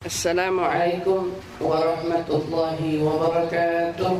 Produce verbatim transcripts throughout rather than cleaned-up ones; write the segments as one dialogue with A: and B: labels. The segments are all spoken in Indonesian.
A: Assalamualaikum warahmatullahi wabarakatuh.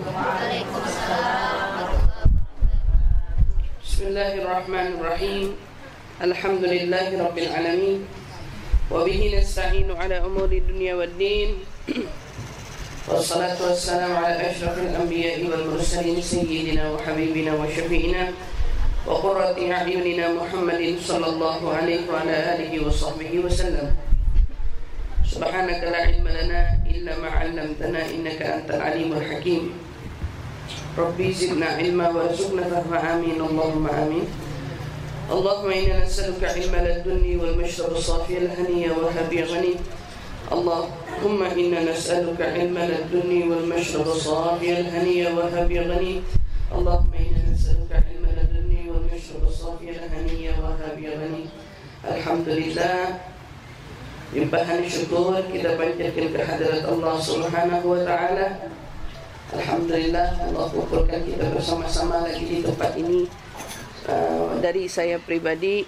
A: Bismillahirrahmanirrahim. Alhamdulillahi rabbil alamin. Wa bihi nasta'inu ala umuri dunya waddin. Wassalatu wassalamu ala asyrafil anbiya'i wal mursalin sayyidina wa habibina wa syafi'ina wa qurrati a'yunina Muhammadin sallallahu alaihi wa ala alihi wa sahbihi wa sallam. Subhanaka la ilma lana illa ma 'allamtana innaka antal alimul hakim. Rabbi zidna ilma warzuqna fahma amin Allahumma amin. Allahumma inna nas'aluka ilma ladunni wal mashrab as-safi al-haniya wa habi ghani. Allahumma inna nas'aluka ilma ladunni wal mashrab as-safi al-haniya wa habi ghani. Allahumma inna nas'aluka ilma ladunni wal mashrab as-safi al-haniya wa habi ghani. Alhamdulillah, limpahan syukur kita panjatkan kehadirat Allah Subhanahu wa taala. Alhamdulillah, Allah kumpulkan kita bersama-sama lagi di tempat ini. Uh, dari saya pribadi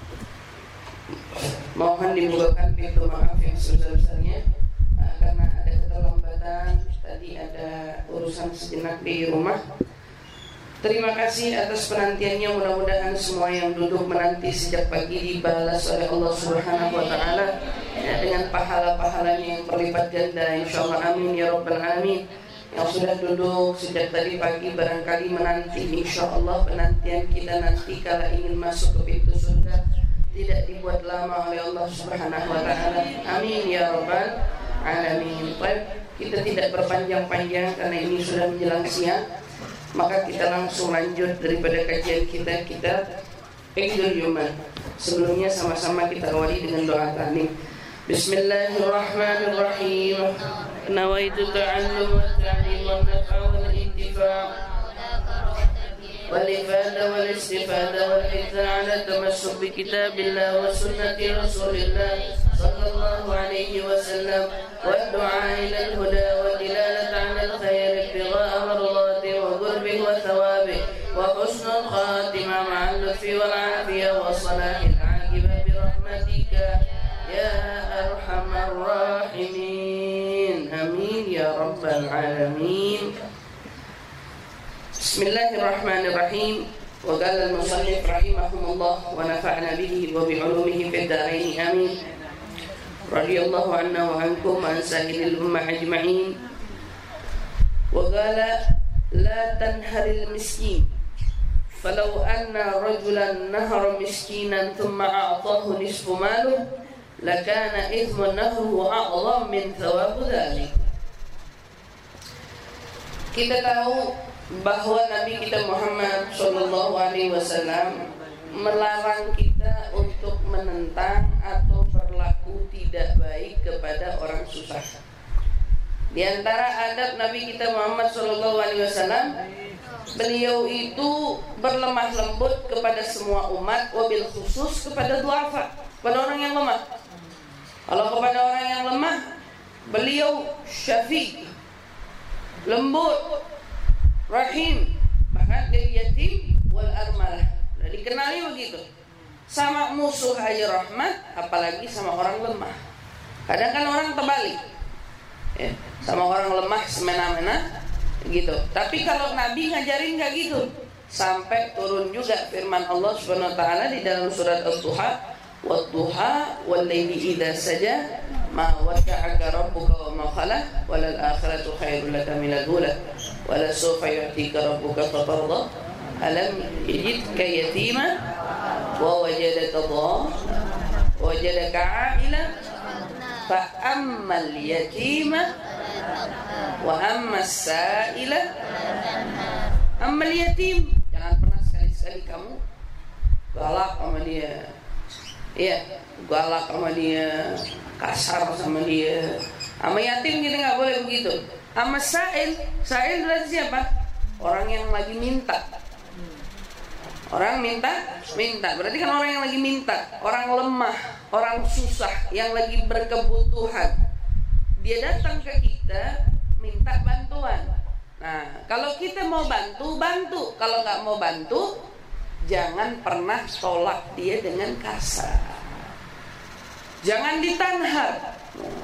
A: mohon dibukakan pintu maaf yang sebesar-besarnya uh, karena ada keterlambatan, tadi ada urusan sejenak di rumah. Terima kasih atas penantiannya. Mudah-mudahan semua yang duduk menanti sejak pagi dibalas oleh Allah Subhanahu wa taala ya, dengan pahala-pahalanya yang berlipat ganda insyaallah, amin ya rabbal alamin. Yang sudah duduk sejak tadi pagi barangkali menanti insyaallah penantian kita nanti kala ingin masuk ke pintu surga tidak dibuat lama oleh Allah Subhanahu wa taala, amin ya rabbal alamin. Baik, kita tidak berpanjang-panjang karena ini sudah menjelang siang, maka kita langsung lanjut daripada kajian kita. Kita Iqdul Yuman. Sebelumnya sama-sama kita awali dengan doa tahmid. Bismillahirrahmanirrahim. Nawaitu ta'allum wa ta'lim wa naf'a wal intifa' wal ifada wal istifada wal hitha 'ala tamassuk bi kitabillah wa sunnati rasulillah sallallahu alaihi wasallam wa du'a ila al-huda wa dilalata 'ala al-khair ibtigha'a mardati wa qurbi wa thawabi wa husnul khatimah ma'al lutfi wal 'afiyah wa salahil 'aqibah bi rahmatika ya arhamar rahimin, amin ya rabbal alamin. Bismillahirrahmanirrahim. Wa qala al-musannif rahimahumullah wa nafa'na bihi wa bi 'ulumihi fid dharain, amin. Radhiyallahu anna wa ankum an sa'ilil ummah ajma'in. Wa qala la tanharil miskin falau anna rajulan nahara miskinan thumma a'tahu nisfu maluhu lakana ithmu nahruhu a'zam min thawabu dhalik. Kita tahu bahwa Nabi kita Muhammad sallallahu alaihi wasallam melarang kita untuk menentang atau berlaku tidak baik kepada orang susah. Di antara adab Nabi kita Muhammad sallallahu alaihi wasallam, beliau itu berlemah lembut kepada semua umat, wabil khusus kepada duafa, kepada orang yang lemah. Kalau kepada orang yang lemah, beliau syafiq, lembut, rahim, bahkan lil yatim wal armalah. Sudah dikenali begitu. Sama musuh aja rahmat, apalagi sama orang lemah. Kadang kan orang terbalik, ya, sama orang lemah semena-mena gitu. Tapi kalau Nabi ngajarin nggak gitu. Sampai turun juga firman Allah Subhanahu wa taala di dalam surat Ad-Duha, wadduha wallaili idza saja ma wadda'aka rabbuka wa ma qala walal akhiratu khairul laka minal ula wala sawfa yu'tika rabbuka fatarda alam yajidka yatima wa wajadaka dhallan wajadaka 'a'ilan fa ammal yatima wa ammas sa'ila. Ammal yatim, jangan pernah sekali-sekali kamu galak sama dia, iya, galak sama dia, kasar sama dia. Sama yatim kita nggak boleh begitu. Sama sa'il, sa'il berarti siapa? Orang yang lagi minta. Orang minta, minta. Berarti kan orang yang lagi minta, orang lemah, orang susah, yang lagi berkebutuhan. Dia datang ke kita minta bantuan. Nah, kalau kita mau bantu, bantu. Kalau nggak mau bantu, jangan pernah tolak dia dengan kasar. Jangan ditanhar.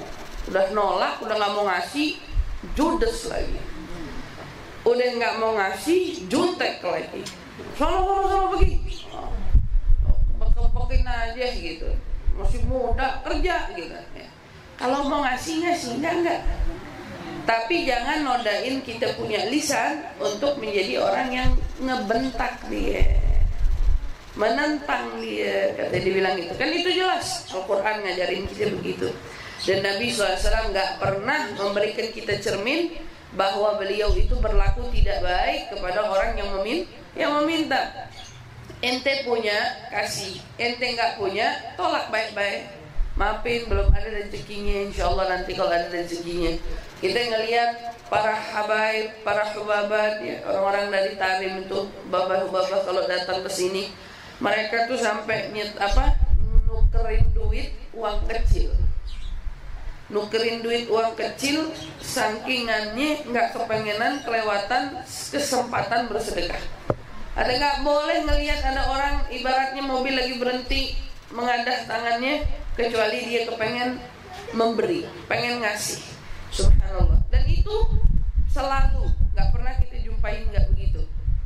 A: Udah nolak, udah nggak mau ngasih, judes lagi. Udah nggak mau ngasih, jutek lagi. Sono sono sono pergi. Bekel-bekelin aja gitu. Masih muda kerja gitu. Ya. Kalau mau ngasih ngasih enggak enggak. Tapi jangan nodain kita punya lisan untuk menjadi orang yang ngebentak dia, menentang dia. Kata dia bilang gitu. Kan itu jelas Al-Quran ngajarin kita begitu. Dan Nabi shallallahu alaihi wasallam gak pernah memberikan kita cermin bahwa beliau itu berlaku tidak baik kepada orang yang memin yang meminta. Ente punya, kasih. Ente gak punya, tolak baik-baik. Maafin, belum ada rezekinya. Insya Allah nanti kalau ada rezekinya. Kita ngelihat para habaib, para hubabat, ya, orang-orang dari Tarim itu, babah-babah kalau datang ke sini, mereka tuh sampai nyet apa, nukerin duit uang kecil, nukerin duit uang kecil, sakingannya nggak kepengenan kelewatan kesempatan bersedekah. Ada nggak boleh ngelihat ada orang ibaratnya mobil lagi berhenti mengadah tangannya, kecuali dia kepengen memberi, pengen ngasih. Subhanallah. Dan itu selalu, gak pernah kita jumpain gak begitu.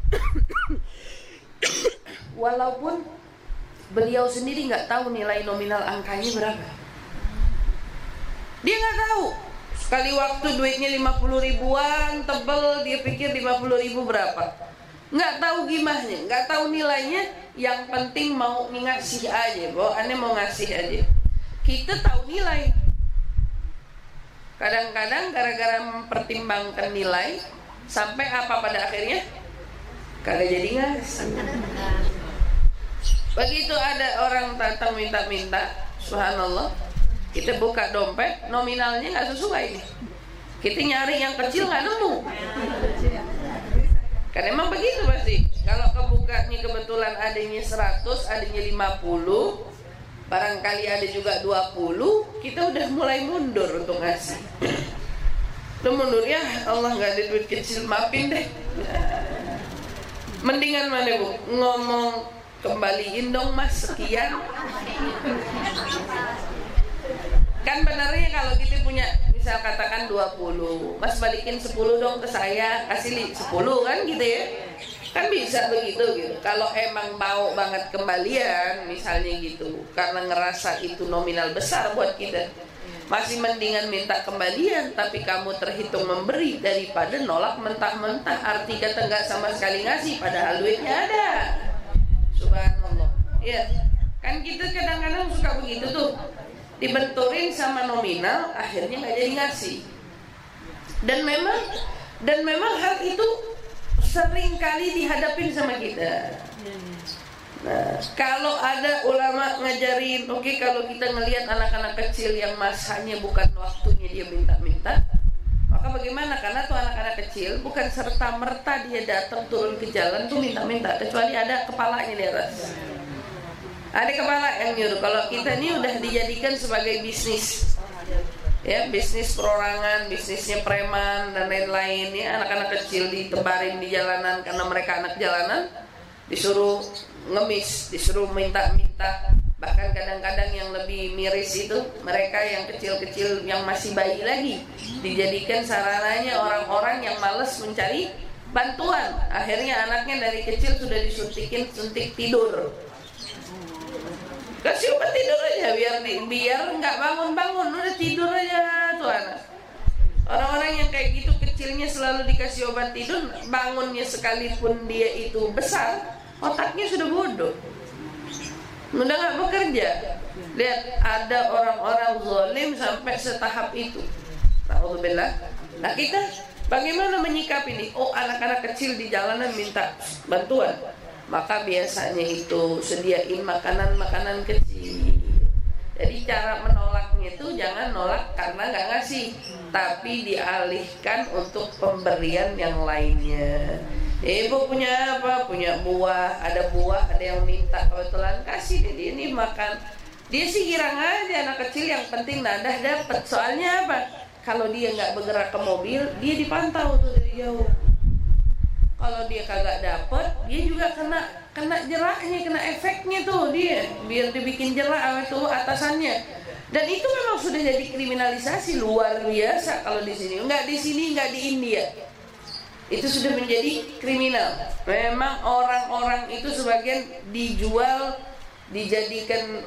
A: Walaupun beliau sendiri gak tahu nilai nominal angkanya berapa. Dia gak tahu. Sekali waktu duitnya lima puluh ribuan, tebel, dia pikir lima puluh ribu berapa. Gak tahu gimahnya, gak tahu nilainya. Yang penting mau ngasih aja, bahwa aneh mau ngasih aja. Kita tahu nilai. Kadang-kadang gara-gara mempertimbangkan nilai, sampai apa pada akhirnya? Kagak jadi ngasih. Begitu ada orang datang minta-minta, subhanallah, kita buka dompet, nominalnya gak sesuai nih. Kita nyari yang kecil gak nemu. Kan emang begitu pasti. Kalau kebukanya kebetulan adanya seratus, adanya lima puluh, barangkali ada juga dua puluh, kita udah mulai mundur untuk ngasih. Udah mundur, ya Allah gak ada duit kecil, maafin deh. Mendingan mana bu? Ngomong, kembaliin dong mas sekian. Kan benarnya kalau kita punya, misal katakan dua puluh, mas balikin sepuluh dong ke saya, kasih sepuluh kan gitu ya. Kan bisa begitu gitu. Kalau emang mau banget kembalian misalnya gitu, karena ngerasa itu nominal besar buat kita, masih mendingan minta kembalian tapi kamu terhitung memberi daripada nolak mentah-mentah. Arti kata nggak sama sekali ngasih padahal duitnya ada. Subhanallah. Ya, kan kita kadang-kadang suka begitu tuh, dibenturin sama nominal, akhirnya nggak jadi ngasih. Dan memang dan memang hal itu sering kali dihadapin sama kita. Nah, kalau ada ulama ngajarin, oke okay, kalau kita ngelihat anak-anak kecil yang masanya bukan waktunya dia minta-minta, maka bagaimana? Karena tuh anak-anak kecil bukan serta merta dia datang turun ke jalan tuh minta-minta, kecuali ada kepalanya di atas. Ada kepala yang nyuruh. Kalau kita ini udah dijadikan sebagai bisnis, ya, bisnis perorangan, bisnisnya preman dan lain-lain, ya, anak-anak kecil ditebarin di jalanan karena mereka anak jalanan, disuruh ngemis, disuruh minta-minta. Bahkan kadang-kadang yang lebih miris itu mereka yang kecil-kecil yang masih bayi lagi, dijadikan sarananya orang-orang yang malas mencari bantuan. Akhirnya anaknya dari kecil sudah disuntikin suntik tidur. Kasih obat tidur aja biar biar nggak bangun-bangun, udah tidur aja tuh anak. Orang-orang yang kayak gitu kecilnya selalu dikasih obat tidur, bangunnya sekalipun dia itu besar, otaknya sudah bodoh, udah nggak bekerja. Lihat, ada orang-orang zalim sampai setahap itu. Alhamdulillah. Nah kita bagaimana menyikapi ini? Oh, anak-anak kecil di jalanan minta bantuan, maka biasanya itu sediain makanan-makanan kecil. Jadi cara menolaknya itu jangan nolak karena nggak ngasih, tapi dialihkan untuk pemberian yang lainnya. Ibu punya apa? Punya buah, ada buah, ada yang minta, kebetulan kasih dia ini makan. Dia sih girang aja anak kecil, yang penting nadah dapat. Soalnya apa? Kalau dia nggak bergerak ke mobil, dia dipantau tuh dari jauh. Kalau dia kagak dapet, dia juga kena kena jeraknya, kena efeknya tuh dia. Biar dibikin jerak itu atasannya. Dan itu memang sudah jadi kriminalisasi luar biasa kalau di sini. Enggak di sini, enggak di India. Itu sudah menjadi kriminal. Memang orang-orang itu sebagian dijual, dijadikan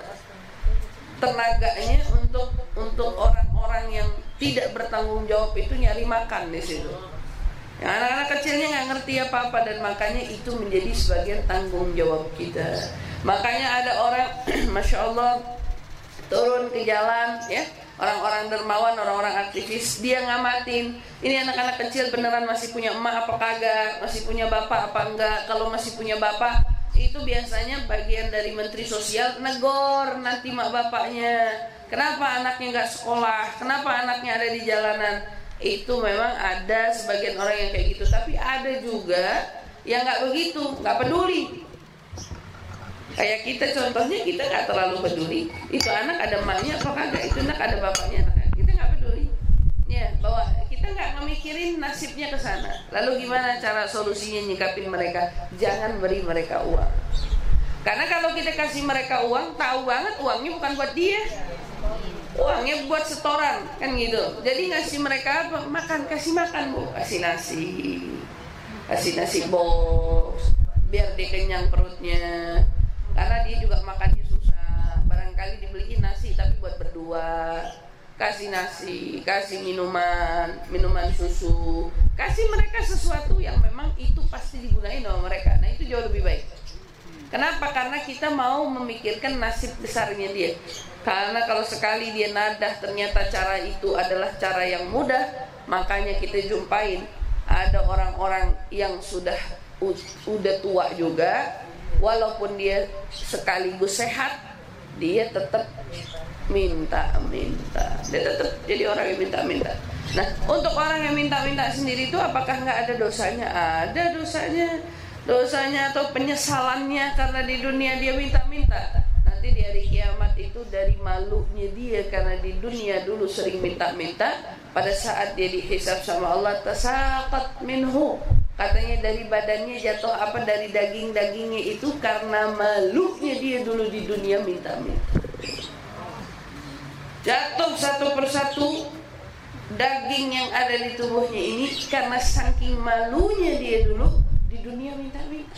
A: tenaganya untuk untuk orang-orang yang tidak bertanggung jawab itu nyari makan di situ. Yang anak-anak kecilnya nggak ngerti apa-apa dan makanya itu menjadi sebagian tanggung jawab kita. Makanya ada orang, masya Allah, turun ke jalan, ya, orang-orang dermawan, orang-orang aktivis, dia ngamatin. Ini anak-anak kecil beneran masih punya emak apa kagak, masih punya bapak apa enggak. Kalau masih punya bapak, itu biasanya bagian dari Menteri Sosial negor nanti mak bapaknya. Kenapa anaknya nggak sekolah? Kenapa anaknya ada di jalanan? Itu memang ada sebagian orang yang kayak gitu. Tapi ada juga yang nggak begitu, nggak peduli. Kayak kita contohnya, kita nggak terlalu peduli. Itu anak ada emaknya apa kagak, itu anak ada bapaknya, kita nggak peduli. Ya, bahwa kita nggak memikirin nasibnya ke sana. Lalu gimana cara solusinya nyikapin mereka? Jangan beri mereka uang. Karena kalau kita kasih mereka uang, tahu banget uangnya bukan buat dia, uangnya buat setoran, kan gitu. Jadi ngasih mereka apa? Makan, kasih makan bu, kasih nasi, kasih nasi bos, biar dia kenyang perutnya. Karena dia juga makannya susah. Barangkali dibeliin nasi tapi buat berdua. Kasih nasi, kasih minuman, minuman susu. Kasih mereka sesuatu yang memang itu pasti digunain sama mereka. Nah itu jauh lebih baik. Kenapa? Karena kita mau memikirkan nasib besarnya dia. Karena kalau sekali dia nadah ternyata cara itu adalah cara yang mudah, makanya kita jumpain ada orang-orang yang sudah udah tua juga, walaupun dia sekaligus sehat, dia tetap minta-minta. Dia tetap jadi orang yang minta-minta. Nah, untuk orang yang minta-minta sendiri itu apakah nggak ada dosanya? Ada dosanya. Dosanya atau penyesalannya karena di dunia dia minta-minta. Nanti di hari kiamat itu dari malunya dia karena di dunia dulu sering minta-minta. Pada saat dia dihisab sama Allah, tasaqat minhu. Katanya dari badannya jatuh apa, dari daging-dagingnya itu karena malunya dia dulu di dunia minta-minta. Jatuh satu persatu daging yang ada di tubuhnya ini karena saking malunya dia dulu di dunia minta-minta.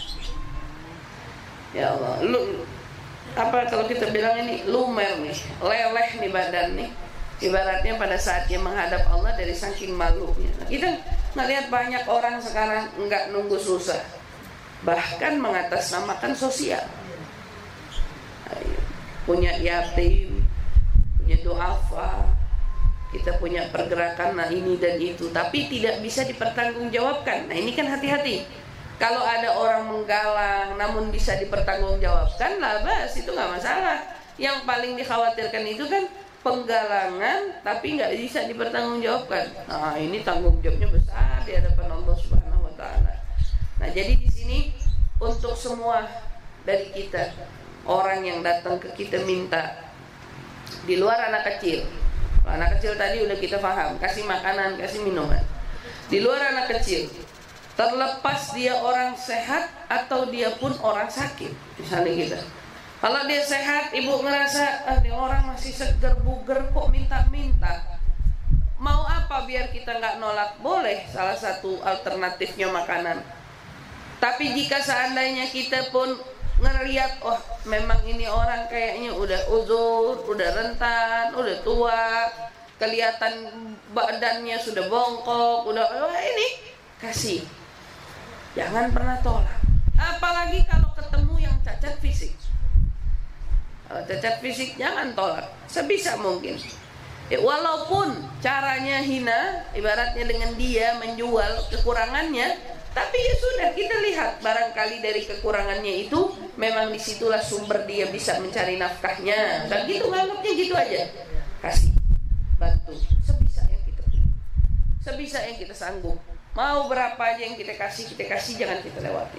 A: Ya Allah, lu apa kalau kita bilang ini lumer nih, leleh nih badan nih. Ibaratnya pada saat dia menghadap Allah dari saking malunya. Nah, kita ngelihat banyak orang sekarang enggak nunggu susah, bahkan mengatasnamakan sosial. Ayo. Punya yatim, punya duafa, kita punya pergerakan nah ini dan itu, tapi tidak bisa dipertanggungjawabkan. Nah ini kan hati-hati. Kalau ada orang menggalang namun bisa dipertanggungjawabkan, lah bas itu nggak masalah. Yang paling dikhawatirkan itu kan penggalangan tapi nggak bisa dipertanggungjawabkan. Nah ini tanggung jawabnya besar di hadapan Allah Subhanahu Wa Taala. Nah jadi di sini untuk semua dari kita, orang yang datang ke kita minta, di luar anak kecil. Anak kecil tadi udah kita paham, kasih makanan, kasih minuman. Di luar anak kecil, terlepas dia orang sehat atau dia pun orang sakit, misalnya kita. Kalau dia sehat, ibu ngerasa ah, dia orang masih seger buger kok minta-minta. Mau apa biar kita nggak nolak? Boleh, salah satu alternatifnya makanan. Tapi jika seandainya kita pun ngelihat, oh memang ini orang kayaknya udah uzur, udah rentan, udah tua, kelihatan badannya sudah bongkok, udah oh, ini kasih. Jangan pernah tolak. Apalagi kalau ketemu yang cacat fisik. Kalau cacat fisik jangan tolak sebisa mungkin. Ya, walaupun caranya hina, ibaratnya dengan dia menjual kekurangannya, tapi ya sudah, kita lihat barangkali dari kekurangannya itu memang disitulah sumber dia bisa mencari nafkahnya. Dan gitu nganggapnya gitu aja. Kasih, bantu sebisa yang kita punya, sebisa yang kita sanggup. Mau berapa aja yang kita kasih, kita kasih, jangan kita lewati.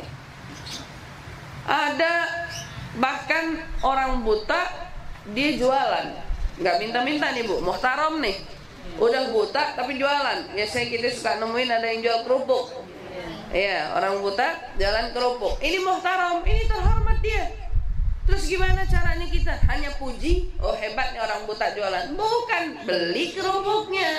A: Ada bahkan orang buta, dia jualan, nggak minta-minta nih bu, muhtaram nih, udah buta tapi jualan. Biasanya kita suka nemuin ada yang jual kerupuk. Iya, orang buta jalan kerupuk. Ini muhtaram, ini terhormat dia. Terus gimana caranya kita? Hanya puji, oh hebat nih orang buta jualan. Bukan, beli kerupuknya.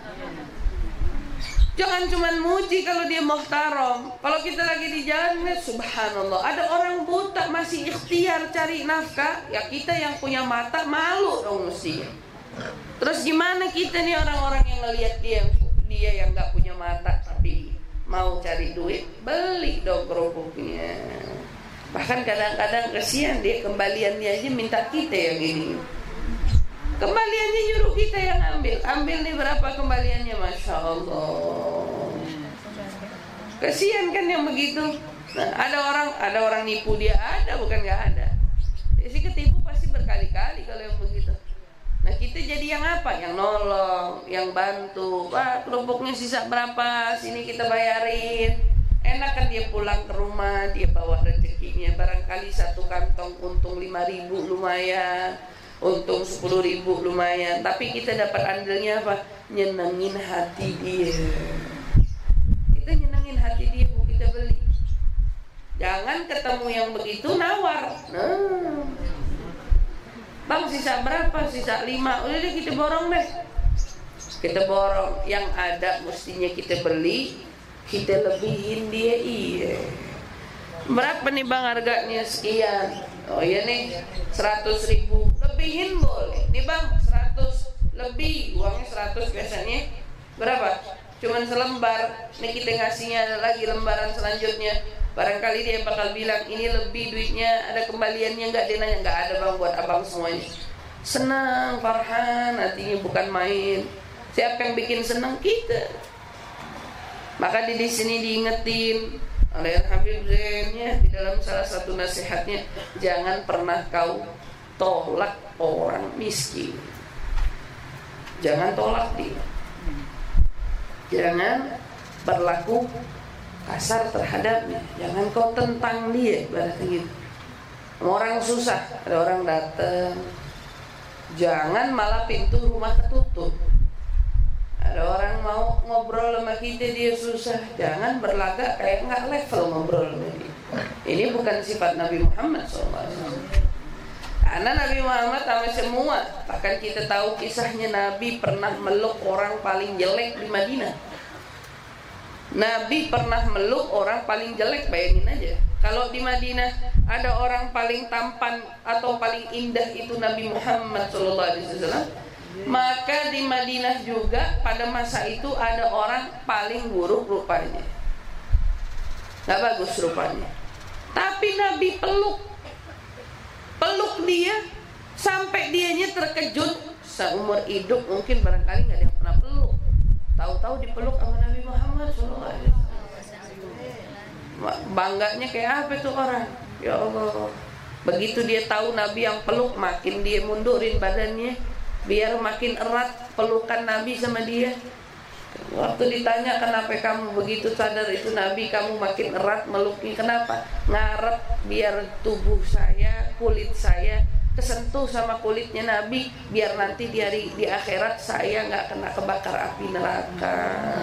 A: Jangan cuma muji kalau dia muhtaram. Kalau kita lagi di jalan, subhanallah, ada orang buta masih ikhtiar cari nafkah, ya kita yang punya mata malu dong mestinya. Terus gimana kita nih orang-orang yang ngelihat dia, dia yang nggak punya mata tapi mau cari duit, beli dong kerupuknya. Bahkan kadang-kadang kesian dia, kembaliannya aja minta kita yang ini. Kembaliannya nyuruh kita yang ambil. Ambil nih berapa kembaliannya, Masya Allah. Kesian kan yang begitu. Nah, ada orang ada orang nipu dia, ada bukan nggak ada. Si ketipu pasti berkali-kali kalau yang begitu. Nah kita jadi yang apa? Yang nolong, yang bantu. Wah, kerupuknya sisa berapa? Sini kita bayarin. Enak kan dia pulang ke rumah, dia bawa rezekinya. Barangkali satu kantong untung lima ribu lumayan, untung sepuluh ribu lumayan. Tapi kita dapat andilnya apa? Nyenengin hati dia. Kita nyenengin hati dia, bu, kita beli. Jangan ketemu yang begitu nawar. Nah, bang sisa berapa? Sisa lima. Udah deh kita borong deh. Kita borong. Yang ada mestinya kita beli, kita lebihin dia. Iya. Berapa nih bang harganya? Sekian. Oh iya nih seratus ribu. Lebihin boleh. Nih bang seratus lebih. Uangnya seratus biasanya. Berapa? Cuman selembar. Nih kita ngasihnya lagi lembaran selanjutnya. Barangkali dia bakal bilang ini lebih duitnya, ada kembaliannya nggak? Dia nanya, nggak ada bang, buat abang semuanya. Senang, farhan, hatinya bukan main. Siapa yang bikin senang? Kita. Maka di, di sini diingetin oleh Habib Zainnya di dalam salah satu nasihatnya, jangan pernah kau tolak orang miskin. Jangan tolak dia. Jangan berlaku kasar terhadapnya. Jangan kau tentang dia, berarti gitu. Orang susah, ada orang datang, jangan malah pintu rumah ketutup. Ada orang mau ngobrol sama kita, dia susah, jangan berlagak kayak nggak level ngobrol sama dia. Ini bukan sifat Nabi Muhammad shallallahu alaihi wasallam. Karena Nabi Muhammad sama semua, bahkan kita tahu kisahnya Nabi pernah meluk orang paling jelek di Madinah. Nabi pernah meluk orang paling jelek, bayangin aja. Kalau di Madinah ada orang paling tampan atau paling indah itu Nabi Muhammad shallallahu alaihi wasallam, maka di Madinah juga pada masa itu ada orang paling buruk rupanya, nggak bagus rupanya. Tapi Nabi peluk, peluk dia sampai dianya terkejut. Seumur hidup mungkin barangkali nggak ada yang pernah peluk. Tahu-tahu dipeluk sama Nabi Muhammad shallallahu alaihi wasallam. Bangganya kayak apa tuh orang? Ya Allah. Begitu dia tahu Nabi yang peluk, makin dia mundurin badannya biar makin erat pelukan Nabi sama dia. Waktu ditanya kenapa kamu begitu sadar itu Nabi, kamu makin erat meluknya, kenapa? Ngarep biar tubuh saya, kulit saya kesentuh sama kulitnya Nabi, biar nanti di hari di akhirat saya nggak kena kebakar api neraka.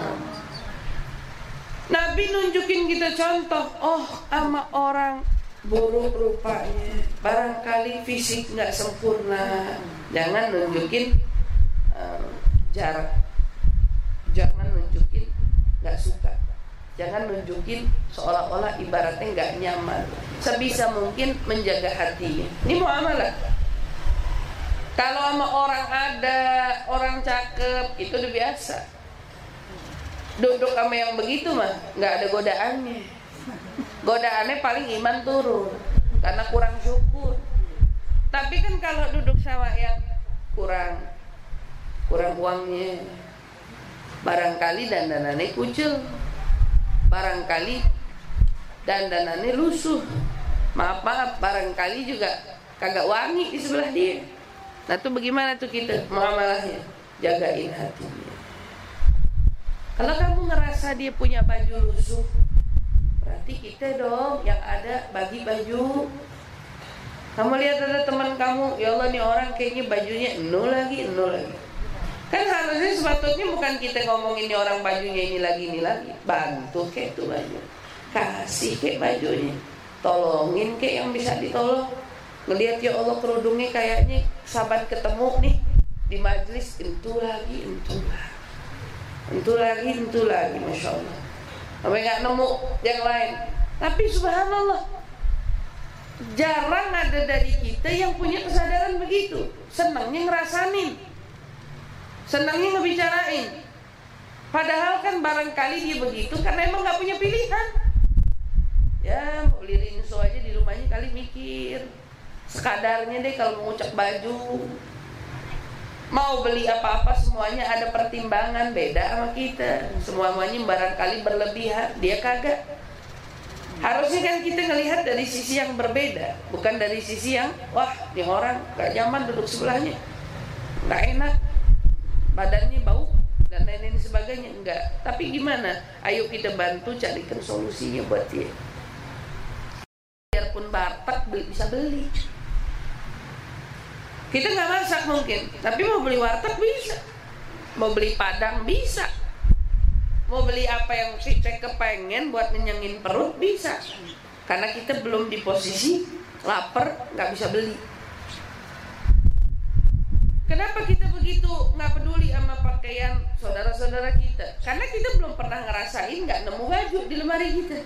A: Nabi nunjukin kita contoh. Oh, sama orang buruk rupanya, barangkali fisik nggak sempurna, jangan nunjukin um, jarak, jangan nunjukin nggak suka, jangan nunjukin seolah-olah ibaratnya nggak nyaman. Sebisa mungkin menjaga hatinya. Ini muamalah. Kalau sama orang ada, orang cakep, itu udah biasa. Duduk sama yang begitu mah nggak ada godaannya. Godaannya paling iman turun karena kurang syukur. Tapi kan kalau duduk sama yang kurang kurang uangnya, barangkali dandanannya kucel, barangkali dandanannya lusuh, maaf maaf barangkali juga kagak wangi di sebelah dia. Nah tuh bagaimana tuh kita muamalahnya? Jagain hatinya. Kalau kamu ngerasa dia punya baju lusuh, berarti kita dong yang ada bagi baju. Kamu lihat ada teman kamu, ya Allah nih orang kayaknya bajunya enu lagi, enu lagi. Kan harusnya sepatutnya bukan kita ngomongin nih orang bajunya ini lagi, ini lagi. Bantu kayak tuh baju, kasih kayak bajunya, tolongin kayak yang bisa ditolong. ngelihat ya Allah kerudungnya kayaknya saban ketemu nih di majelis, entu lagi, entu lagi, entu lagi, entu lagi, masya Allah. Sampai nggak nemu yang lain. Tapi subhanallah, jarang ada dari kita yang punya kesadaran begitu. Senangnya ngerasanin, senangnya ngebicarain. Padahal kan barangkali dia begitu karena emang nggak punya pilihan. Ya mau beli rinso aja di rumahnya kali mikir sekadarnya deh kalau mau ngucek baju. Mau beli apa-apa semuanya ada pertimbangan, beda sama kita. Semuanya barangkali berlebihan, dia kagak. Harusnya kan kita ngelihat dari sisi yang berbeda, bukan dari sisi yang wah ini orang gak nyaman duduk sebelahnya, gak enak, badannya bau dan lain-lain sebagainya. Enggak. Tapi gimana? Ayo kita bantu carikan solusinya buat dia. Biarpun bartek bisa beli. Kita nggak masak mungkin, tapi mau beli warteg bisa, mau beli padang bisa, mau beli apa yang kita kepengen buat ngenyangin perut bisa. Karena kita belum di posisi lapar, nggak bisa beli. Kenapa kita begitu nggak peduli sama pakaian saudara-saudara kita? Karena kita belum pernah ngerasain nggak nemu baju di lemari kita.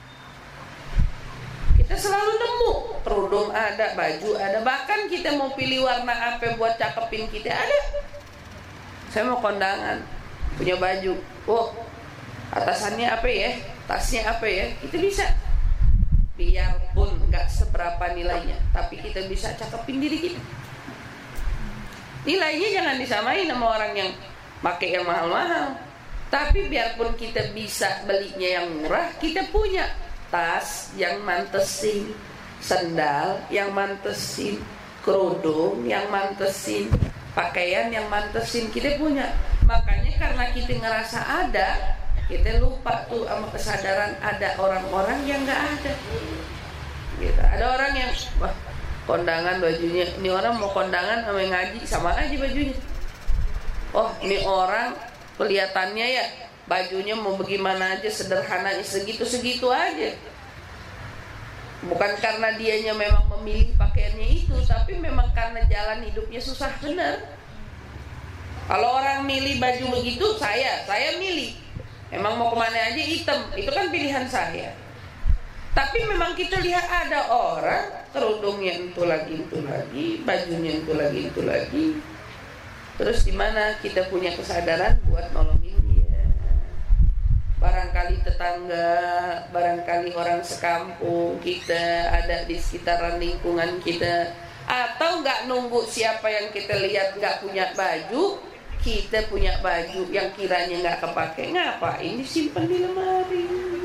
A: Kita selalu nemu, kerudung ada, baju ada. Bahkan kita mau pilih warna apa buat cakepin kita ada. Saya mau kondangan, punya baju. Oh, atasannya apa ya? Tasnya apa ya? Kita bisa. Biarpun nggak seberapa nilainya, tapi kita bisa cakepin diri kita. Nilainya jangan disamain sama orang yang pakai yang mahal-mahal. Tapi biarpun kita bisa belinya yang murah, kita punya tas yang mantesin, sendal yang mantesin, kerudung yang mantesin, pakaian yang mantesin, kita punya. Makanya karena kita ngerasa ada, kita lupa tuh sama kesadaran ada orang-orang yang nggak ada. Gitu. Ada orang yang wah kondangan bajunya, ini orang mau kondangan sama ngaji sama aja bajunya. Oh ini orang kelihatannya ya bajunya mau bagaimana aja sederhana segitu-segitu aja. Bukan karena dianya memang memilih pakaiannya itu, tapi memang karena jalan hidupnya susah bener. Kalau orang milih baju begitu, saya, saya milih. Emang mau kemana aja hitam, itu kan pilihan saya. Tapi memang kita lihat ada orang kerudungnya itu lagi, itu lagi, bajunya itu lagi, itu lagi. Terus di mana kita punya kesadaran buat nolongin dia? Barangkali tetangga, barangkali orang sekampung kita ada di sekitaran lingkungan kita, atau nggak nunggu siapa yang kita lihat nggak punya baju, kita punya baju yang kiranya nggak kepake, ngapain disimpan di lemari?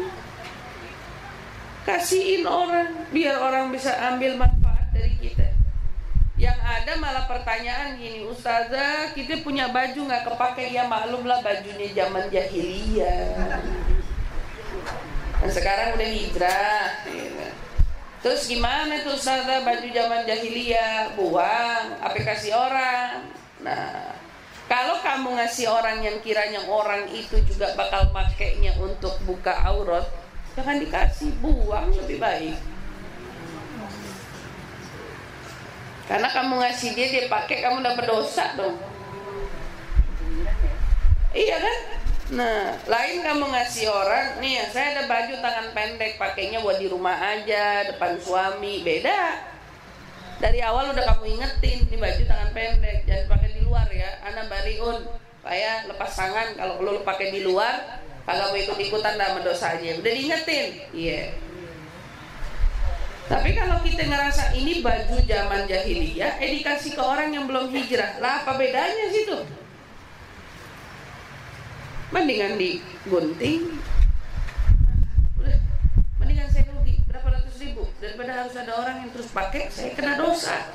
A: Kasihin orang, biar orang bisa ambil manfaat dari kita. Yang ada malah pertanyaan gini, Ustazah kita punya baju gak kepake. Ya maklumlah bajunya zaman jahiliyah. Nah sekarang udah hijrah. Terus gimana tuh Ustazah baju zaman jahiliyah? Buang, apa kasih orang? Nah kalau kamu ngasih orang yang kiranya orang itu juga bakal pakainya untuk buka aurat, jangan dikasih, buang lebih baik. Karena kamu ngasih dia, dia pakai, kamu dapat dosa dong. Iya kan? Nah, lain kamu ngasih orang, nih ya, saya ada baju tangan pendek, pakainya buat di rumah aja, depan suami, beda. Dari awal udah kamu ingetin, ini baju tangan pendek, jangan pakai di luar ya. Ana bariun, saya lepas tangan kalau lo pakai di luar, kagak mau ikut-ikutan sama dosanya. Udah diingetin, iya. Yeah. Tapi kalau kita ngerasa ini baju zaman jahiliyah, eh dikasih ke orang yang belum hijrah, lah apa bedanya situ? Mendingan digunting, udah, mendingan saya rugi berapa ratus ribu daripada harus ada orang yang terus pakai, saya kena dosa.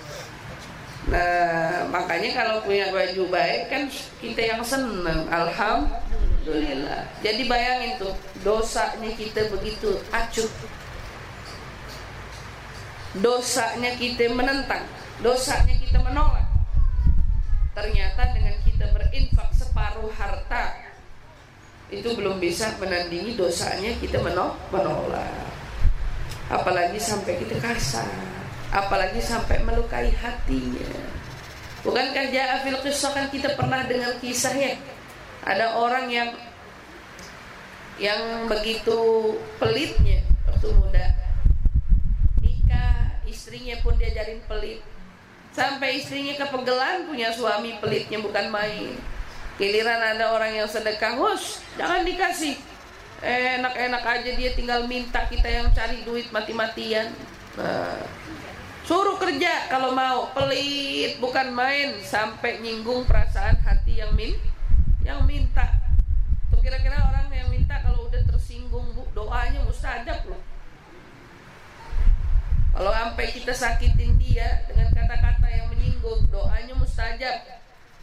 A: Nah makanya kalau punya baju baik kan kita yang senang, alhamdulillah. Jadi bayangin tuh dosanya kita begitu acuh. Dosanya kita menentang, dosanya kita menolak. Ternyata dengan kita berinfak separuh harta, itu belum bisa menandingi dosanya kita menolak. Apalagi sampai kita kasar. apalagi sampai melukai hatinya. Bukankah ja'a fil qissah, kan kita pernah dengar kisahnya, ada orang yang yang begitu pelitnya waktu muda, nikah, istrinya pun diajarin pelit, sampai istrinya kepegelan punya suami pelitnya bukan main. Giliran ada orang yang sedekah, "Hus, jangan dikasih. Enak-enak aja dia tinggal minta, kita yang cari duit mati-matian." Nah, suruh kerja kalau mau, pelit bukan main, sampai nyinggung perasaan hati yang min yang minta. Tuh kira-kira orang yang minta kalau udah tersinggung, Bu, doanya mustajab loh. Kalau sampai kita sakitin dia dengan kata-kata yang menyinggung, doanya mustajab.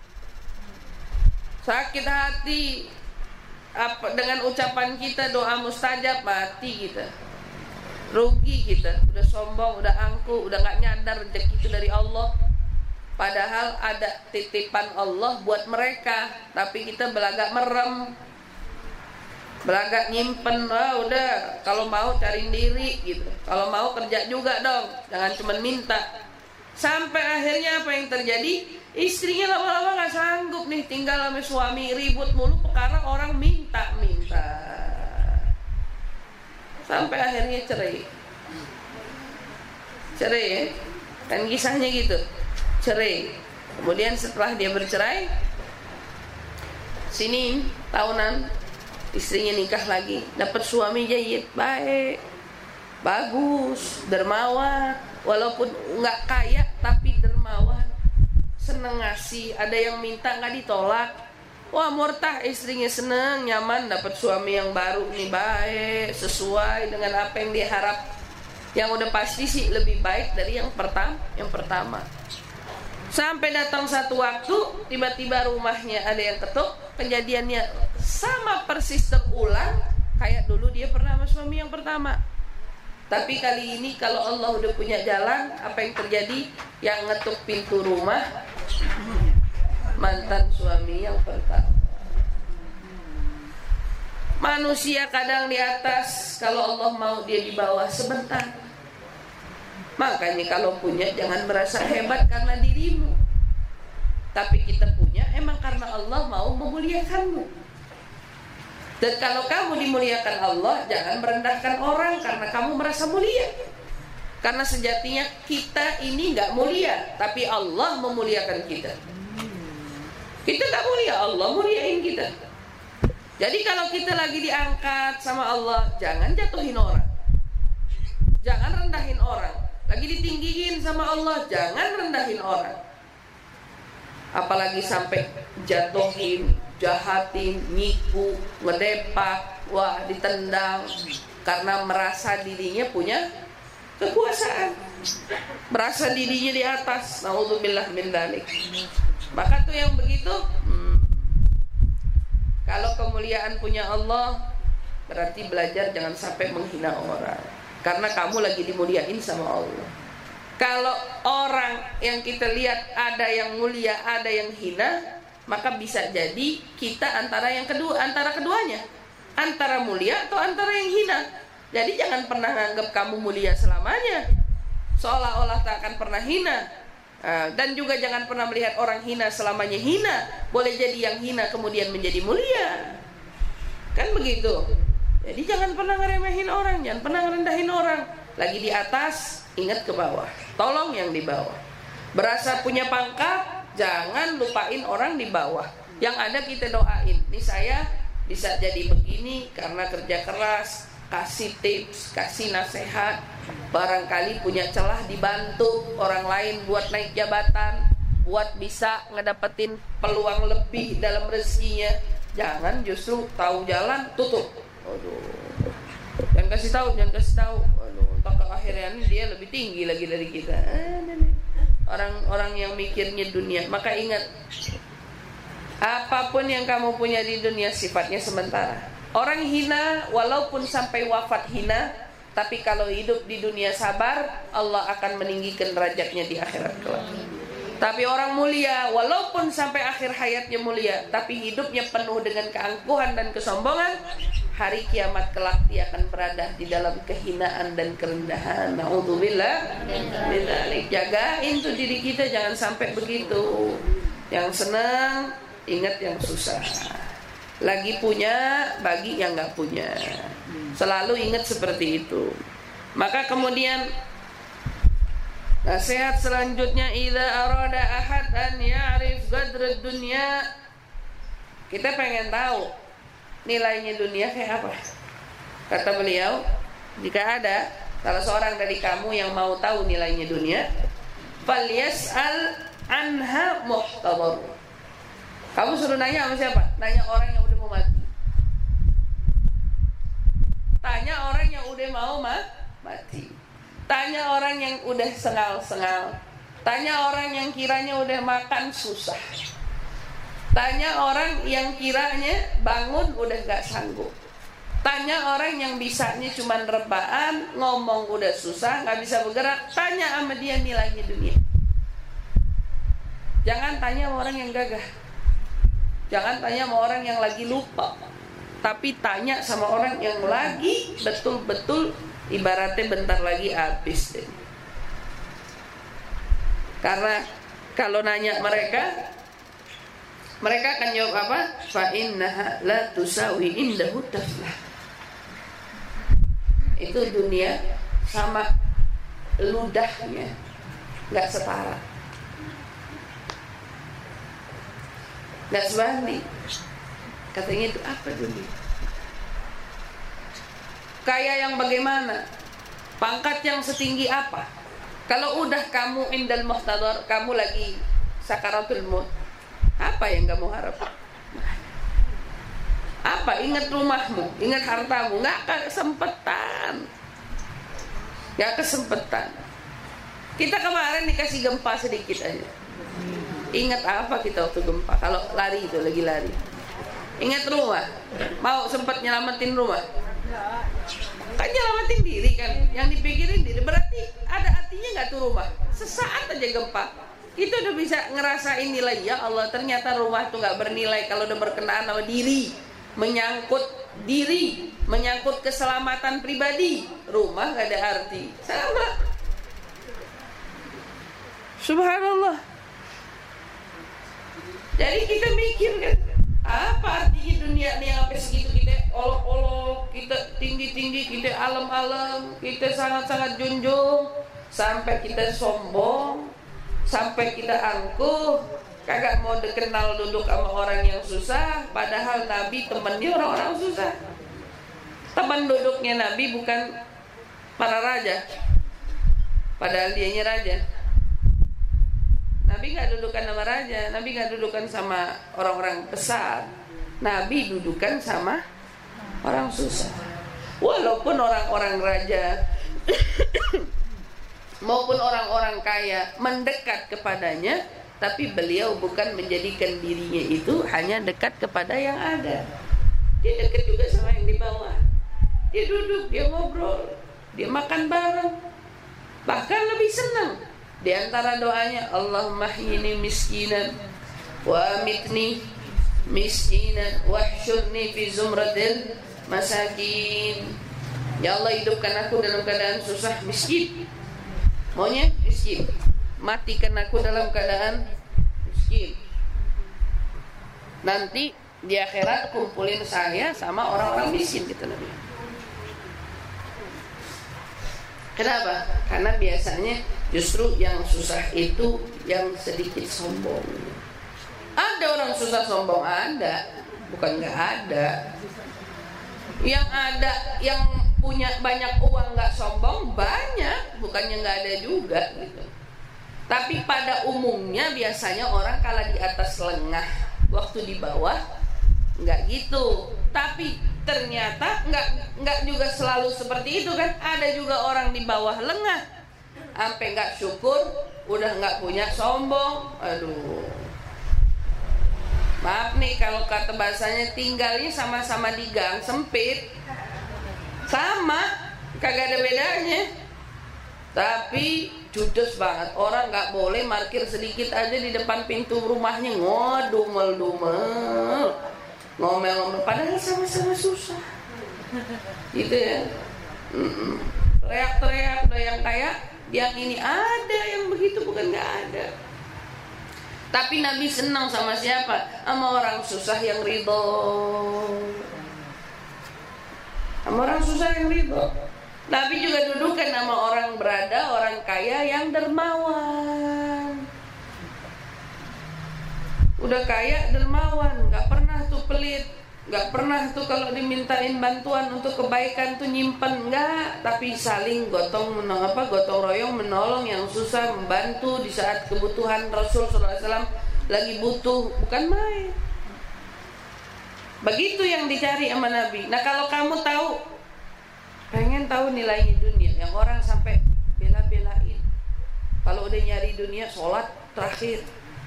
A: Sakit hati apa dengan ucapan kita, doa mustajab, mati kita, rugi kita, udah sombong, udah angkuh, udah gak nyadar rezeki itu dari Allah. Padahal ada titipan Allah buat mereka, tapi kita belagak merem, belagak nyimpen. Ah, udah, kalau mau cari diri gitu, kalau mau kerja juga dong, jangan cuma minta. Sampai akhirnya apa yang terjadi? Istrinya lama-lama gak sanggup nih tinggal sama suami, ribut mulu perkara orang minta-minta, sampai akhirnya cerai. Cerai ya, kan kisahnya gitu, cerai. Kemudian setelah dia bercerai, sini tahunan istrinya nikah lagi, dapat suami jayid, baik, bagus, dermawan, walaupun nggak kaya tapi dermawan, seneng ngasih, ada yang minta nggak ditolak. Wah, murtah, istrinya seneng, nyaman, dapat suami yang baru nih, baik, sesuai dengan apa yang dia harap. Yang udah pasti sih lebih baik dari yang pertama, yang pertama. Sampai datang satu waktu, tiba-tiba rumahnya ada yang ketuk, kejadiannya sama persis terulang kayak dulu dia pernah sama suami yang pertama. Tapi kali ini kalau Allah udah punya jalan, apa yang terjadi? Yang ngetuk pintu rumah mantan suami yang pertama. Manusia kadang di atas, kalau Allah mau dia di bawah sebentar. Makanya kalau punya jangan merasa hebat karena dirimu, tapi kita punya emang karena Allah mau memuliakanmu. Dan kalau kamu dimuliakan Allah, jangan merendahkan orang karena kamu merasa mulia. Karena sejatinya kita ini gak mulia, tapi Allah memuliakan kita. Kita gak mulia, Allah muliain kita. Jadi kalau kita lagi diangkat sama Allah, jangan jatuhin orang, jangan rendahin orang. Lagi ditinggiin sama Allah, jangan rendahin orang. Apalagi sampai jatuhin, jahatin, nyiku, ngedepak, wah, ditendang, karena merasa dirinya punya kekuasaan, merasa dirinya di atas. Naudzubillah min dzalik. Maka tuh yang begitu, hmm, kalau kemuliaan punya Allah, berarti belajar jangan sampai menghina orang, karena kamu lagi dimuliain sama Allah. Kalau orang yang kita lihat ada yang mulia, ada yang hina, maka bisa jadi kita antara yang kedua, antara keduanya, antara mulia atau antara yang hina. Jadi jangan pernah anggap kamu mulia selamanya, seolah-olah tak akan pernah hina. Nah, dan juga jangan pernah melihat orang hina selamanya hina. Boleh jadi yang hina kemudian menjadi mulia, kan begitu. Jadi jangan pernah ngeremehin orang, jangan pernah ngerendahin orang. Lagi di atas, ingat ke bawah, tolong yang di bawah. Berasa punya pangkat, jangan lupain orang di bawah. Yang ada kita doain, nih saya bisa jadi begini karena kerja keras, kasih tips, kasih nasihat. Barangkali punya celah dibantu orang lain buat naik jabatan, buat bisa ngedapetin peluang lebih dalam rezekinya. Jangan justru tahu jalan tutup. Aduh, jangan kasih tahu, jangan kasih tahu. Aduh, tak akhirnya dia lebih tinggi lagi dari kita. Orang-orang yang mikirnya dunia. Maka ingat, apapun yang kamu punya di dunia sifatnya sementara. Orang hina walaupun sampai wafat hina, tapi kalau hidup di dunia sabar, Allah akan meninggikan derajatnya di akhirat kelak. Tapi orang mulia walaupun sampai akhir hayatnya mulia, tapi hidupnya penuh dengan keangkuhan dan kesombongan, hari kiamat kelak dia akan berada di dalam kehinaan dan kerendahan. Na'udzubillah min dzalik. Jagain tuh diri kita, jangan sampai begitu. Yang senang ingat yang susah. Lagi punya bagi yang nggak punya. Selalu ingat seperti itu. Maka kemudian nasihat selanjutnya, idza arada ahad an ya'rif qadra dunya. Kita pengen tahu nilainya dunia kayak apa. Kata beliau, jika ada salah seorang dari kamu yang mau tahu nilainya dunia, falyas'al anha muhtadar. Kamu suruh nanya sama siapa? Nanya orang yang udah mau mati. Tanya orang yang udah mau ma- mati. Tanya orang yang udah sengal-sengal. Tanya orang yang kiranya udah makan susah. Tanya orang yang kiranya bangun udah gak sanggup. Tanya orang yang bisanya cuman rebaan, ngomong udah susah, gak bisa bergerak. Tanya sama dia nilainya dunia. Jangan tanya sama orang yang gagah. Jangan tanya sama orang yang lagi lupa. Tapi tanya sama orang yang lagi betul-betul ibaratnya bentar lagi habis deh. Karena kalau nanya mereka, mereka akan jawab apa? Fa innaha la tusawi indahu taflah. Itu dunia sama ludahnya nggak setara, nggak sebanding. Katanya itu apa dunia? Kaya yang bagaimana? Pangkat yang setinggi apa? Kalau udah kamu indal muhtadar, kamu lagi sakaratul maut, apa yang kamu harap? Apa? Ingat rumahmu, ingat hartamu, nggak kesempatan, nggak kesempatan. Kita kemarin dikasih gempa sedikit aja. Ingat apa kita waktu gempa? Kalau lari itu lagi lari. Ingat rumah, mau sempat nyelamatin rumah? Kan nyelamatin diri kan, yang dipikirin diri. Berarti ada artinya nggak tuh rumah? Sesaat aja gempa, itu udah bisa ngerasain nilai. Ya Allah, ternyata rumah tuh nggak bernilai kalau udah berkenaan sama diri, menyangkut diri, menyangkut keselamatan pribadi. Rumah nggak ada arti. Sama. Subhanallah. Jadi kita mikir kan, apa artinya dunia ini sampai segitu kita olok-olok, kita tinggi-tinggi, kita alam-alam, kita sangat-sangat junjung, sampai kita sombong, sampai kita angkuh, kagak mau dikenal duduk sama orang yang susah. Padahal Nabi temannya orang-orang susah. Teman duduknya Nabi bukan para raja, padahal dianya raja. Nabi gak dudukan sama raja, Nabi gak dudukan sama orang-orang besar. Nabi dudukan sama orang susah. Walaupun orang-orang raja maupun orang-orang kaya mendekat kepadanya, tapi beliau bukan menjadikan dirinya itu hanya dekat kepada yang ada. Dia dekat juga sama yang di bawah. Dia duduk, dia ngobrol, dia makan bareng. Bahkan lebih senang. Di antara doanya, Allahumma hyini miskinan wa amitni miskinan wahsyurni fi zumratil masakin. Ya Allah, hidupkan aku dalam keadaan susah, miskin. Maunya miskin. Matikan aku dalam keadaan miskin. Nanti di akhirat kumpulin saya sama orang-orang miskin, gitu Nabi. Kenapa? Karena biasanya justru yang susah itu yang sedikit sombong. Ada orang susah sombong, ada, bukan nggak ada. Yang ada, yang punya banyak uang nggak sombong banyak, bukannya nggak ada juga gitu. Tapi pada umumnya biasanya orang kalau di atas lengah, waktu di bawah nggak gitu. Tapi ternyata nggak nggak juga selalu seperti itu kan. Ada juga orang di bawah lengah, sampai nggak syukur, udah nggak punya sombong. Aduh, maaf nih kalau kata bahasanya, tinggalnya sama-sama di gang sempit, sama, kagak ada bedanya. Tapi judes banget, orang nggak boleh parkir sedikit aja di depan pintu rumahnya, ngodumel-dumel, ngomel-ngomel, padahal sama-sama susah. gitu ya. Mm-mm. Teriak-teriak udah yang kaya, yang ini ada yang begitu, bukan nggak ada. Tapi Nabi senang sama siapa? Sama orang susah yang ridho. Sama orang susah yang ridho. Nabi juga dudukan sama orang berada, orang kaya yang dermawan. Udah kaya dermawan, gak pernah tuh pelit, gak pernah tuh kalau dimintain bantuan untuk kebaikan tuh nyimpen, enggak. Tapi saling gotong menolong, apa gotong royong menolong yang susah, membantu di saat kebutuhan. Rasul sallallahu alaihi wasallam lagi butuh, bukan main. Begitu yang dicari sama Nabi. Nah kalau kamu tahu, pengen tahu nilainya dunia, yang orang sampai bela-belain kalau udah nyari dunia sholat terakhir,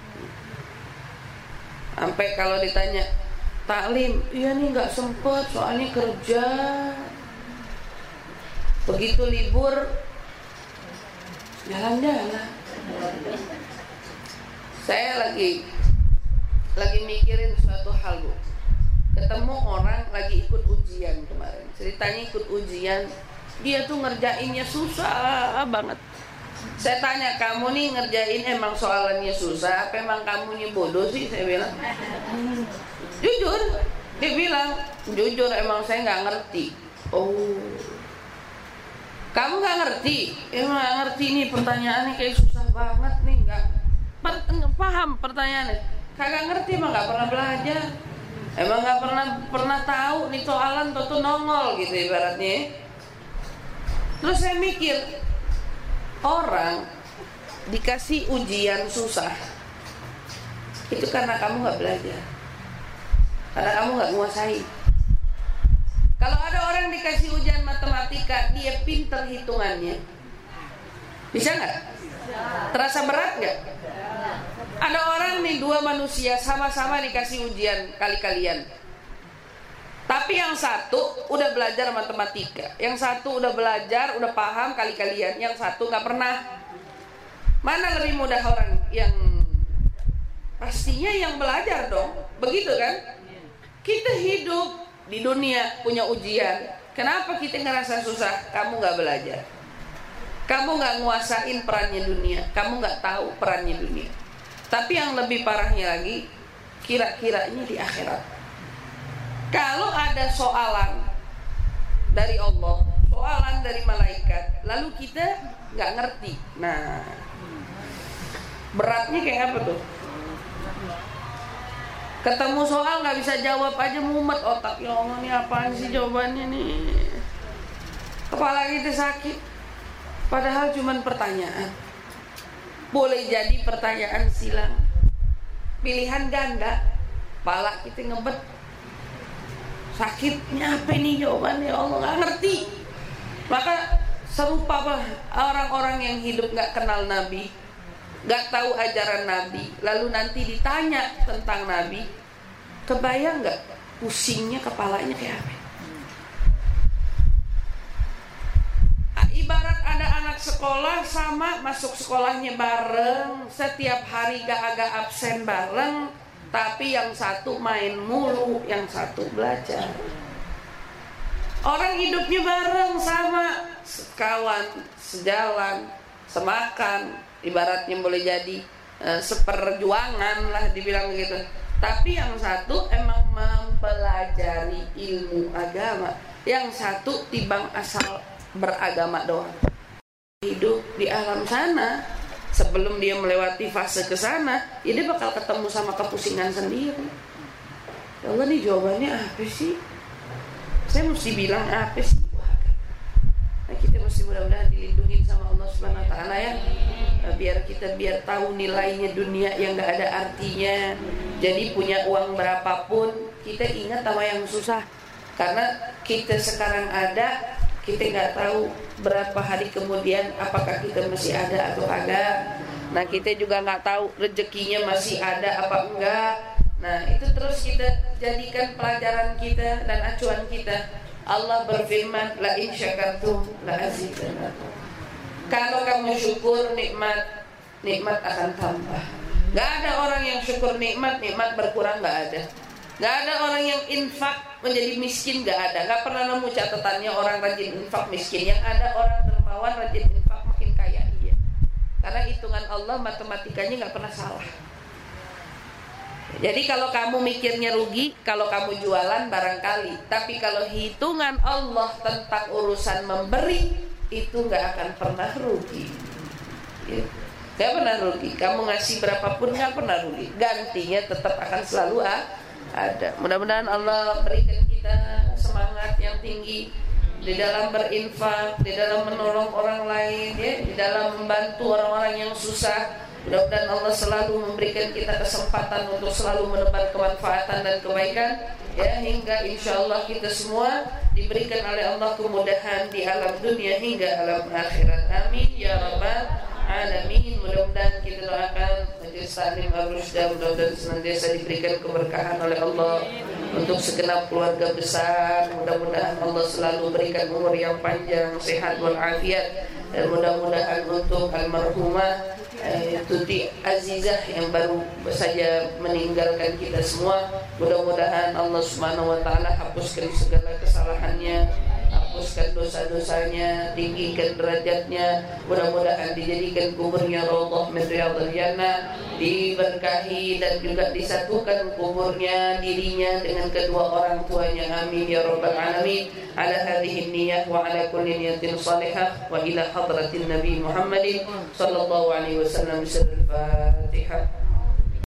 A: sampai kalau ditanya taklim, iya nih nggak sempet soalnya kerja. Begitu libur jalan-jalan. Saya lagi lagi mikirin suatu hal, Bu. Ketemu orang lagi ikut ujian kemarin. Ceritanya ikut ujian, dia tuh ngerjainnya susah banget. Saya tanya, kamu nih ngerjain emang soalannya susah, apa emang kamunya bodoh sih? Saya bilang, jujur. Dia bilang, jujur emang saya nggak ngerti. Oh, kamu nggak ngerti? Emang nggak ngerti nih, pertanyaannya kayak susah banget nih, nggak paham pertanyaannya. Kagak ngerti, emang nggak pernah belajar. Emang nggak pernah pernah tahu nih soalan tuh tuh nongol gitu ibaratnya. Terus saya mikir, orang dikasih ujian susah itu karena kamu nggak belajar, karena kamu nggak menguasai. Kalau ada orang dikasih ujian matematika, dia pinter hitungannya, bisa nggak? Terasa berat nggak? Ada orang nih, dua manusia sama-sama dikasih ujian kali-kalian, tapi yang satu udah belajar matematika, yang satu udah belajar, udah paham kali-kalian, yang satu nggak pernah. Mana lebih mudah orang yang? Pastinya yang belajar dong, begitu kan? Kita hidup di dunia punya ujian. Kenapa kita ngerasa susah? Kamu nggak belajar, kamu nggak nguasain perannya dunia, kamu nggak tahu perannya dunia. Tapi yang lebih parahnya lagi, kira-kiranya di akhirat. Kalau ada soalan dari Allah, soalan dari malaikat, lalu kita nggak ngerti, nah beratnya kayak apa tuh? Ketemu soal nggak bisa jawab aja mumet otak. Ya Allah, ini apaan sih jawabannya nih? Kepala kita sakit. Padahal cuman pertanyaan. Boleh jadi pertanyaan silang, pilihan ganda, kepala kita ngebet, sakitnya apa ini jawabannya? Allah nggak ngerti. Maka serupa apa orang-orang yang hidup nggak kenal Nabi, nggak tahu ajaran Nabi, lalu nanti ditanya tentang Nabi, kebayang nggak pusingnya kepalanya kayak apa? Ibarat ada anak sekolah sama masuk sekolahnya bareng, setiap hari gak agak absen bareng, tapi yang satu main mulu, yang satu belajar. Orang hidupnya bareng sama, sekawan, sejalan, semakan, ibaratnya boleh jadi e, seperjuangan lah dibilang gitu. Tapi yang satu emang mempelajari ilmu agama, yang satu timbang asal beragama doang. Hidup di alam sana, sebelum dia melewati fase ke sana, ya dia bakal ketemu sama kepusingan sendiri. Ya Allah, nih jawabannya apa sih? Saya mesti bilang apa sih? Nah, kita mesti mudah-mudahan dilindungi sama Allah Subhanahu wa taala ya. Biar kita biar tahu nilainya dunia yang gak ada artinya. Jadi punya uang berapapun, kita ingat sama yang susah. Karena kita sekarang ada, kita nggak tahu berapa hari kemudian apakah kita masih ada atau kagak. Nah kita juga nggak tahu rezekinya masih ada apa enggak. Nah itu terus kita jadikan pelajaran kita dan acuan kita. Allah berfirman, la in syakartum la azidannakum. Kalau kamu syukur nikmat, nikmat akan tambah. Nggak ada orang yang syukur nikmat, nikmat berkurang, nggak ada. Gak ada orang yang infak menjadi miskin, gak ada. Gak pernah nemu catatannya orang rajin infak miskin. Yang ada orang dermawan rajin infak makin kaya. Iya. Karena hitungan Allah matematikanya gak pernah salah. Jadi kalau kamu mikirnya rugi, kalau kamu jualan barangkali. Tapi kalau hitungan Allah tentang urusan memberi, itu gak akan pernah rugi. Ya. Gak pernah rugi. Kamu ngasih berapapun gak pernah rugi. Gantinya tetap akan selalu ada. Mudah-mudahan Allah berikan kita semangat yang tinggi di dalam berinfak, di dalam menolong orang lain, ya, di dalam membantu orang-orang yang susah. Mudah-mudahan Allah selalu memberikan kita kesempatan untuk selalu menebar kemanfaatan dan kebaikan, ya, hingga insya Allah kita semua diberikan oleh Allah kemudahan di alam dunia hingga alam akhirat. Amin ya rabbal alamin. Mudah-mudahan kita doakan Majelis Taklim Ar-Rusda, mudah-mudahan senantiasa diberikan keberkahan oleh Allah untuk segenap keluarga besar. Mudah-mudahan Allah selalu berikan umur yang panjang, sehat walafiat, dan mudah-mudahan untuk almarhumah eh, Tuti Azizah yang baru saja meninggalkan kita semua, mudah-mudahan Allah Subhanahu wa taala hapuskan segala kesalahannya, hapuskan dosa-dosanya, tinggikan derajatnya. Mudah-mudahan dijadikan kuburnya raudhah min riyadhil jannah, diberkahi dan juga disatukan kuburnya dirinya dengan kedua orang tuanya. Amin ya rabbal alamin. Ala hadhihi niyyah wa ala kulli niyatin salihah wa ila hadratin nabi Muhammadin sallallahu alaihi wasallam. Al-Fatihah.